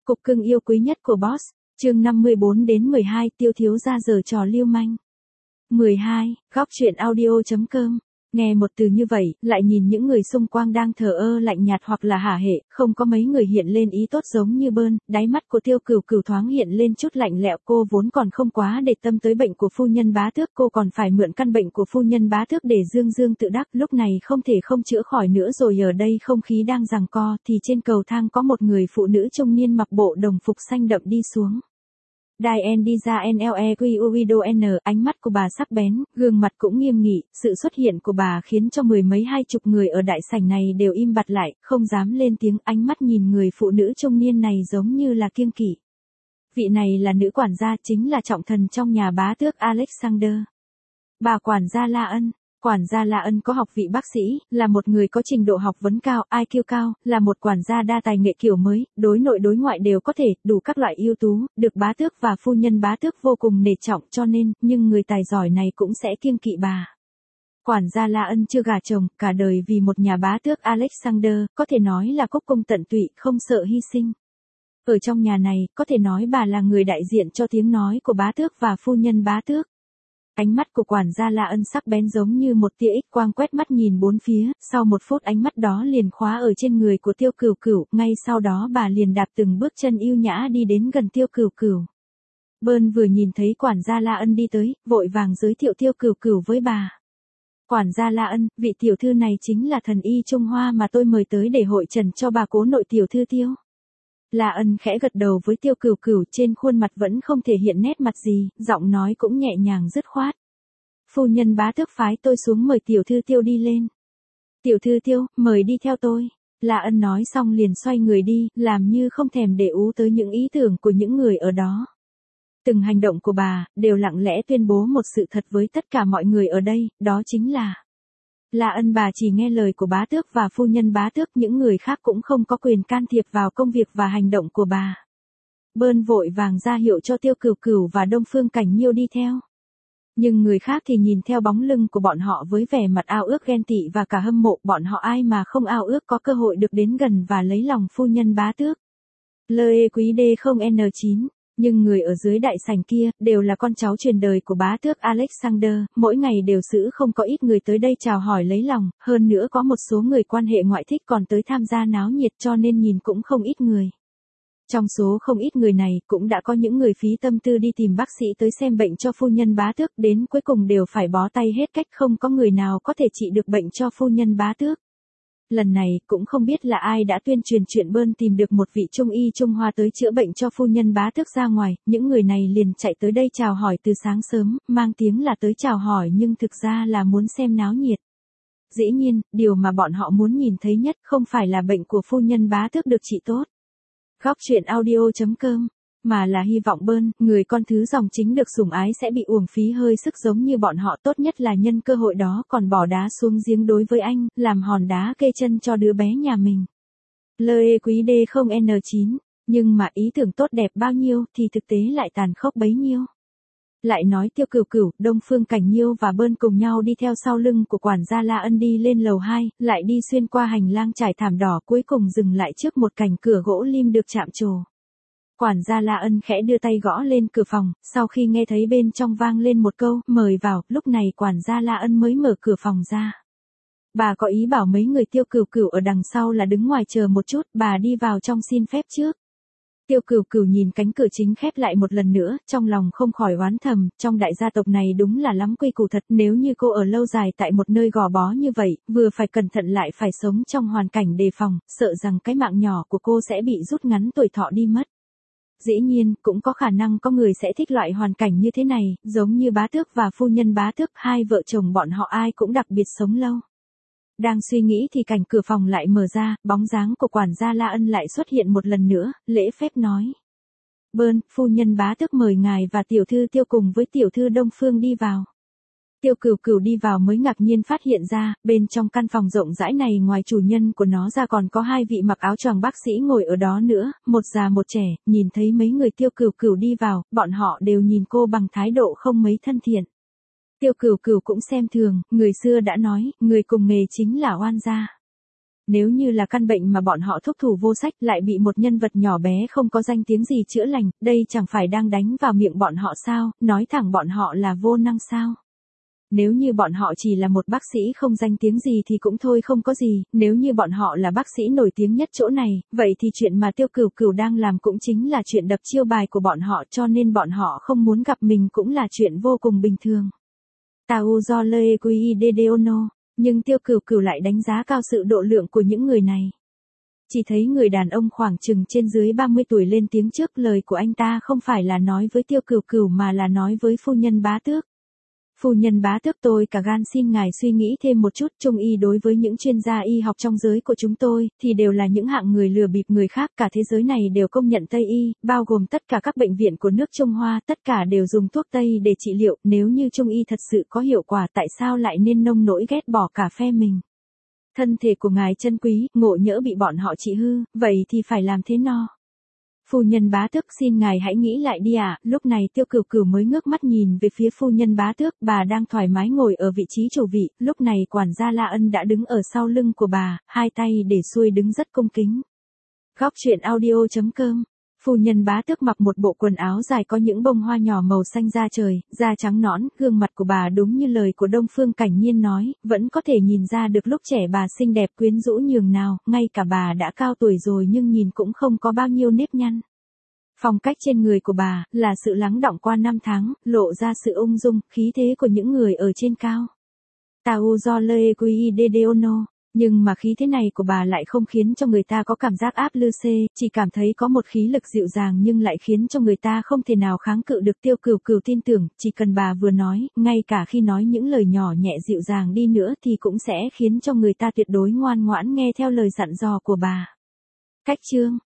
Cục cưng yêu quý nhất của boss, chương 54 đến 12 tiêu thiếu gia giở trò lưu manh. 12, góc truyện audio.com. Nghe một từ như vậy, lại nhìn những người xung quanh đang thờ ơ lạnh nhạt hoặc là hả hệ, không có mấy người hiện lên ý tốt giống như Bơn, đáy mắt của Tiêu Cửu Cửu thoáng hiện lên chút lạnh lẽo, cô vốn còn không quá để tâm tới bệnh của phu nhân Bá Tước, cô còn phải mượn căn bệnh của phu nhân Bá Tước để dương dương tự đắc, lúc này không thể không chữa khỏi nữa rồi. Ở đây không khí đang giằng co thì trên cầu thang có một người phụ nữ trung niên mặc bộ đồng phục xanh đậm đi xuống. Diane đi ra NLEQUIDON, ánh mắt của bà sắc bén, gương mặt cũng nghiêm nghị, sự xuất hiện của bà khiến cho mười mấy hai chục người ở đại sảnh này đều im bặt lại, không dám lên tiếng, ánh mắt nhìn người phụ nữ trung niên này giống như là kiêng kỵ. Vị này là nữ quản gia, chính là trọng thần trong nhà Bá Tước Alexander. Bà quản gia La Ân. Quản gia La Ân có học vị bác sĩ, là một người có trình độ học vấn cao, IQ cao, là một quản gia đa tài nghệ kiểu mới, đối nội đối ngoại đều có thể, đủ các loại ưu tú, được Bá Tước và phu nhân Bá Tước vô cùng nể trọng, cho nên, nhưng người tài giỏi này cũng sẽ kiêng kỵ bà. Quản gia La Ân chưa gả chồng, cả đời vì một nhà Bá Tước Alexander, có thể nói là cúc cung tận tụy, không sợ hy sinh. Ở trong nhà này, có thể nói bà là người đại diện cho tiếng nói của Bá Tước và phu nhân Bá Tước. Ánh mắt của quản gia La Ân sắc bén giống như một tia X quang quét mắt nhìn bốn phía, sau một phút ánh mắt đó liền khóa ở trên người của Tiêu Cửu Cửu, ngay sau đó bà liền đạp từng bước chân yêu nhã đi đến gần Tiêu Cửu Cửu. Bơn vừa nhìn thấy quản gia La Ân đi tới, vội vàng giới thiệu Tiêu Cửu Cửu với bà. Quản gia La Ân, vị tiểu thư này chính là thần y Trung Hoa mà tôi mời tới để hội trần cho bà cố nội tiểu thư Tiêu. La Ân khẽ gật đầu với Tiêu Cửu Cửu, trên khuôn mặt vẫn không thể hiện nét mặt gì, giọng nói cũng nhẹ nhàng dứt khoát. Phu nhân Bá Tước phái tôi xuống mời tiểu thư Tiêu đi lên. Tiểu thư Tiêu, mời đi theo tôi. La Ân nói xong liền xoay người đi, làm như không thèm để ý tới những ý tưởng của những người ở đó. Từng hành động của bà, đều lặng lẽ tuyên bố một sự thật với tất cả mọi người ở đây, đó chính là La Ân bà chỉ nghe lời của Bá Tước và phu nhân Bá Tước, những người khác cũng không có quyền can thiệp vào công việc và hành động của bà. Bơn vội vàng ra hiệu cho Tiêu Cửu Cửu và Đông Phương Cảnh Nhiêu đi theo. Nhưng người khác thì nhìn theo bóng lưng của bọn họ với vẻ mặt ao ước ghen tị và cả hâm mộ, bọn họ ai mà không ao ước có cơ hội được đến gần và lấy lòng phu nhân Bá Tước. LEQD0N9. Nhưng người ở dưới đại sảnh kia, đều là con cháu truyền đời của Bá Tước Alexander, mỗi ngày đều giữ không có ít người tới đây chào hỏi lấy lòng, hơn nữa có một số người quan hệ ngoại thích còn tới tham gia náo nhiệt, cho nên nhìn cũng không ít người. Trong số không ít người này, cũng đã có những người phí tâm tư đi tìm bác sĩ tới xem bệnh cho phu nhân Bá Tước, đến cuối cùng đều phải bó tay hết cách, không có người nào có thể trị được bệnh cho phu nhân Bá Tước. Lần này, cũng không biết là ai đã tuyên truyền chuyện Bơn tìm được một vị trung y Trung Hoa tới chữa bệnh cho phu nhân Bá Tước ra ngoài, những người này liền chạy tới đây chào hỏi từ sáng sớm, mang tiếng là tới chào hỏi nhưng thực ra là muốn xem náo nhiệt. Dĩ nhiên, điều mà bọn họ muốn nhìn thấy nhất không phải là bệnh của phu nhân Bá Tước được trị tốt. Góc truyện audio.com, mà là hy vọng Bơn, người con thứ dòng chính được sủng ái sẽ bị uổng phí hơi sức giống như bọn họ, tốt nhất là nhân cơ hội đó còn bỏ đá xuống giếng đối với anh, làm hòn đá kê chân cho đứa bé nhà mình. LEQD0N9, nhưng mà ý tưởng tốt đẹp bao nhiêu thì thực tế lại tàn khốc bấy nhiêu. Lại nói Tiêu Cửu Cửu, Đông Phương Cảnh Nhiêu và Bơn cùng nhau đi theo sau lưng của quản gia La Ân đi lên lầu 2, lại đi xuyên qua hành lang trải thảm đỏ, cuối cùng dừng lại trước một cành cửa gỗ lim được chạm trổ. Quản gia La Ân khẽ đưa tay gõ lên cửa phòng, sau khi nghe thấy bên trong vang lên một câu, mời vào, lúc này quản gia La Ân mới mở cửa phòng ra. Bà có ý bảo mấy người Tiêu Cửu Cửu ở đằng sau là đứng ngoài chờ một chút, bà đi vào trong xin phép trước. Tiêu Cửu Cửu nhìn cánh cửa chính khép lại một lần nữa, trong lòng không khỏi oán thầm, trong đại gia tộc này đúng là lắm quy củ thật, nếu như cô ở lâu dài tại một nơi gò bó như vậy, vừa phải cẩn thận lại phải sống trong hoàn cảnh đề phòng, sợ rằng cái mạng nhỏ của cô sẽ bị rút ngắn tuổi thọ đi mất. Dĩ nhiên, cũng có khả năng có người sẽ thích loại hoàn cảnh như thế này, giống như Bá Tước và phu nhân Bá Tước, hai vợ chồng bọn họ ai cũng đặc biệt sống lâu. Đang suy nghĩ thì cảnh cửa phòng lại mở ra, bóng dáng của quản gia La Ân lại xuất hiện một lần nữa, lễ phép nói. Bơn, phu nhân Bá Tước mời ngài và tiểu thư Tiêu cùng với tiểu thư Đông Phương đi vào. Tiêu Cửu Cửu đi vào mới ngạc nhiên phát hiện ra, bên trong căn phòng rộng rãi này ngoài chủ nhân của nó ra còn có hai vị mặc áo choàng bác sĩ ngồi ở đó nữa, một già một trẻ, nhìn thấy mấy người Tiêu Cửu Cửu đi vào, bọn họ đều nhìn cô bằng thái độ không mấy thân thiện. Tiêu Cửu Cửu cũng xem thường, người xưa đã nói, người cùng nghề chính là oan gia. Nếu như là căn bệnh mà bọn họ thuốc thủ vô sách lại bị một nhân vật nhỏ bé không có danh tiếng gì chữa lành, đây chẳng phải đang đánh vào miệng bọn họ sao, nói thẳng bọn họ là vô năng sao. Nếu như bọn họ chỉ là một bác sĩ không danh tiếng gì thì cũng thôi không có gì, nếu như bọn họ là bác sĩ nổi tiếng nhất chỗ này, vậy thì chuyện mà Tiêu Cửu Cửu đang làm cũng chính là chuyện đập chiêu bài của bọn họ, cho nên bọn họ không muốn gặp mình cũng là chuyện vô cùng bình thường. Tao do lê quy dedeono, nhưng Tiêu Cửu Cửu lại đánh giá cao sự độ lượng của những người này. Chỉ thấy người đàn ông khoảng chừng trên dưới 30 tuổi lên tiếng trước, lời của anh ta không phải là nói với Tiêu Cửu Cửu mà là nói với phu nhân Bá Tước. Phu nhân Bá Tước, tôi cả gan xin ngài suy nghĩ thêm một chút, Trung y đối với những chuyên gia y học trong giới của chúng tôi, thì đều là những hạng người lừa bịp người khác, cả thế giới này đều công nhận Tây y, bao gồm tất cả các bệnh viện của nước Trung Hoa, tất cả đều dùng thuốc Tây để trị liệu, nếu như Trung y thật sự có hiệu quả tại sao lại nên nông nỗi ghét bỏ cả phe mình. Thân thể của ngài chân quý, ngộ nhỡ bị bọn họ trị hư, vậy thì phải làm thế no. Phu nhân Bá Tước, xin ngài hãy nghĩ lại đi ạ. Lúc này Tiêu Cửu Cửu mới ngước mắt nhìn về phía phu nhân Bá Tước, bà đang thoải mái ngồi ở vị trí chủ vị, lúc này quản gia La Ân đã đứng ở sau lưng của bà, hai tay để xuôi đứng rất cung kính. Góc truyện audio.com. Phu nhân Bá Tước mặc một bộ quần áo dài có những bông hoa nhỏ màu xanh da trời, da trắng nõn, gương mặt của bà đúng như lời của Đông Phương Cảnh Nhiên nói, vẫn có thể nhìn ra được lúc trẻ bà xinh đẹp quyến rũ nhường nào, ngay cả bà đã cao tuổi rồi nhưng nhìn cũng không có bao nhiêu nếp nhăn. Phong cách trên người của bà là sự lắng đọng qua năm tháng, lộ ra sự ung dung, khí thế của những người ở trên cao. Tao do lê quy dedeono. Nhưng mà khí thế này của bà lại không khiến cho người ta có cảm giác áp lư xê, chỉ cảm thấy có một khí lực dịu dàng nhưng lại khiến cho người ta không thể nào kháng cự được. Tiêu Cửu Cửu tin tưởng, chỉ cần bà vừa nói, ngay cả khi nói những lời nhỏ nhẹ dịu dàng đi nữa thì cũng sẽ khiến cho người ta tuyệt đối ngoan ngoãn nghe theo lời dặn dò của bà. Cách chương